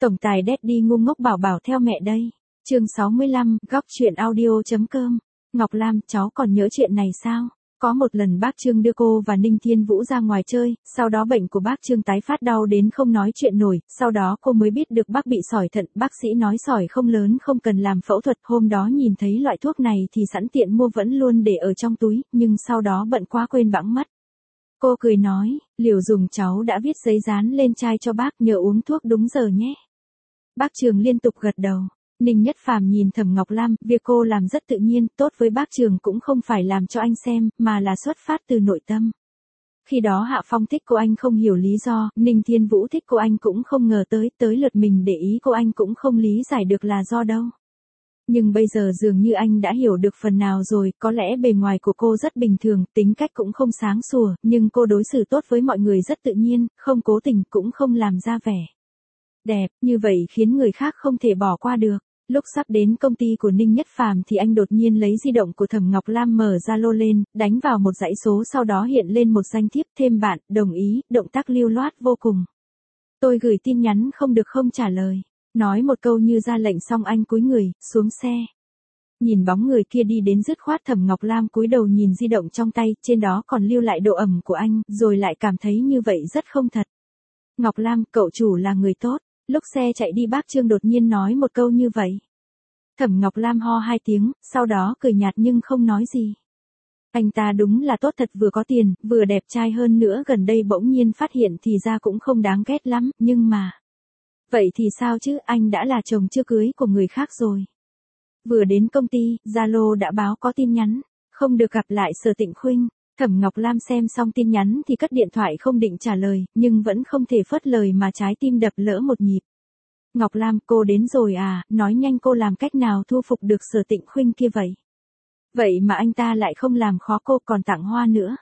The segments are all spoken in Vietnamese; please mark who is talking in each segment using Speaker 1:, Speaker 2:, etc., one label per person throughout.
Speaker 1: Tổng tài Daddy ngu ngốc bảo bảo theo mẹ đây. Chương 65, góc chuyện audio.com. Ngọc Lam, cháu còn nhớ chuyện này sao? Có một lần bác Trương đưa cô và Ninh Thiên Vũ ra ngoài chơi, sau đó bệnh của bác Trương tái phát đau đến không nói chuyện nổi, sau đó cô mới biết được bác bị sỏi thận, bác sĩ nói sỏi không lớn không cần làm phẫu thuật, hôm đó nhìn thấy loại thuốc này thì sẵn tiện mua vẫn luôn để ở trong túi, nhưng sau đó bận quá quên bẵng mất. Cô cười nói, liều dùng cháu đã viết giấy dán lên chai cho bác, nhớ uống thuốc đúng giờ nhé. Bác Trường liên tục gật đầu. Ninh Nhất Phàm nhìn Thẩm Ngọc Lam, việc cô làm rất tự nhiên, tốt với bác Trường cũng không phải làm cho anh xem, mà là xuất phát từ nội tâm. Khi đó Hạ Phong thích cô anh không hiểu lý do, Ninh Thiên Vũ thích cô anh cũng không ngờ tới lượt mình để ý cô anh cũng không lý giải được là do đâu. Nhưng bây giờ dường như anh đã hiểu được phần nào rồi, có lẽ bề ngoài của cô rất bình thường, tính cách cũng không sáng sủa, nhưng cô đối xử tốt với mọi người rất tự nhiên, không cố tình cũng không làm ra vẻ đẹp, như vậy khiến người khác không thể bỏ qua được. Lúc sắp đến công ty của Ninh Nhất Phàm thì anh đột nhiên lấy di động của Thẩm Ngọc Lam mở Zalo lên, đánh vào một dãy số sau đó hiện lên một danh thiếp thêm bạn, đồng ý, động tác lưu loát vô cùng. Tôi gửi tin nhắn không được không trả lời. Nói một câu như ra lệnh xong anh cúi người, xuống xe. Nhìn bóng người kia đi đến dứt khoát Thẩm Ngọc Lam cúi đầu nhìn di động trong tay, trên đó còn lưu lại độ ẩm của anh, rồi lại cảm thấy như vậy rất không thật. Ngọc Lam, cậu chủ là người tốt. Lúc xe chạy đi bác Trương đột nhiên nói một câu như vậy. Thẩm Ngọc Lam ho 2 tiếng, sau đó cười nhạt nhưng không nói gì. Anh ta đúng là tốt thật, vừa có tiền, vừa đẹp trai hơn nữa, gần đây bỗng nhiên phát hiện thì ra cũng không đáng ghét lắm, nhưng mà... Vậy thì sao chứ, anh đã là chồng chưa cưới của người khác rồi. Vừa đến công ty, Zalo đã báo có tin nhắn, không được gặp lại Sở Tịnh Khuynh. Thẩm Ngọc Lam xem xong tin nhắn thì cất điện thoại không định trả lời, nhưng vẫn không thể phớt lời mà trái tim đập lỡ một nhịp. Ngọc Lam, cô đến rồi à, nói nhanh cô làm cách nào thu phục được Sở Tịnh Khuynh kia vậy? Vậy mà anh ta lại không làm khó cô còn tặng hoa nữa.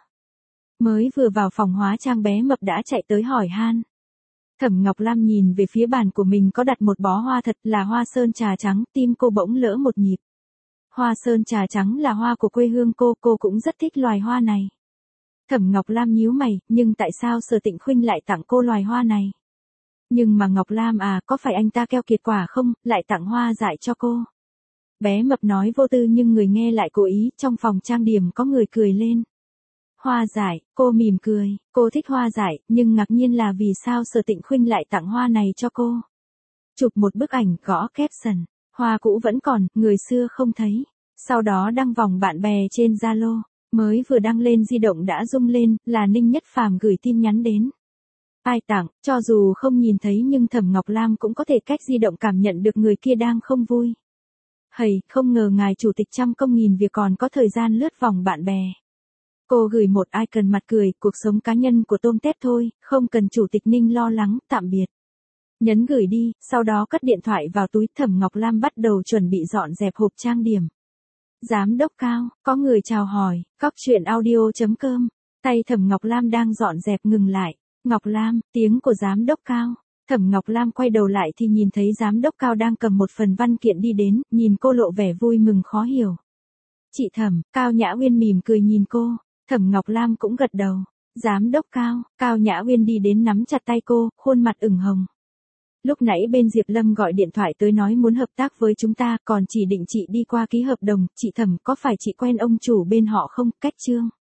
Speaker 1: Mới vừa vào phòng hóa trang bé mập đã chạy tới hỏi han. Thẩm Ngọc Lam nhìn về phía bàn của mình có đặt một bó hoa thật là hoa sơn trà trắng, tim cô bỗng lỡ một nhịp. Hoa sơn trà trắng là hoa của quê hương cô cũng rất thích loài hoa này. Thẩm Ngọc Lam nhíu mày, nhưng tại sao Sở Tịnh Khuynh lại tặng cô loài hoa này? Nhưng mà Ngọc Lam à, có phải anh ta keo kiệt quả không, lại tặng hoa dại cho cô? Bé mập nói vô tư nhưng người nghe lại cố ý, trong phòng trang điểm có người cười lên. Hoa dại, cô mỉm cười, cô thích hoa dại, nhưng ngạc nhiên là vì sao Sở Tịnh Khuynh lại tặng hoa này cho cô? Chụp một bức ảnh gõ caption, hoa cũ vẫn còn, người xưa không thấy. Sau đó đăng vòng bạn bè trên Zalo, mới vừa đăng lên di động đã rung lên, là Ninh Nhất Phàm gửi tin nhắn đến. Ai tặng, cho dù không nhìn thấy nhưng Thẩm Ngọc Lam cũng có thể cách di động cảm nhận được người kia đang không vui. Hầy, không ngờ ngài chủ tịch trăm công nghìn việc còn có thời gian lướt vòng bạn bè. Cô gửi một icon mặt cười, cuộc sống cá nhân của tôm tép thôi, không cần chủ tịch Ninh lo lắng, tạm biệt. Nhấn gửi đi, sau đó cất điện thoại vào túi. Thẩm Ngọc Lam bắt đầu chuẩn bị dọn dẹp hộp trang điểm. Giám đốc Cao, có người chào hỏi, góc chuyện audio.com. Tay Thẩm Ngọc Lam đang dọn dẹp ngừng lại. Ngọc Lam, tiếng của giám đốc Cao. Thẩm Ngọc Lam quay đầu lại thì nhìn thấy giám đốc Cao đang cầm một phần văn kiện đi đến, nhìn cô lộ vẻ vui mừng khó hiểu. Chị Thẩm, Cao Nhã Uyên mỉm cười nhìn cô. Thẩm Ngọc Lam cũng gật đầu. Giám đốc Cao, Cao Nhã Uyên đi đến nắm chặt tay cô, khuôn mặt ửng hồng. Lúc nãy bên Diệp Lâm gọi điện thoại tới nói muốn hợp tác với chúng ta, còn chỉ định chị đi qua ký hợp đồng, chị Thẩm có phải chị quen ông chủ bên họ không, cách Trương?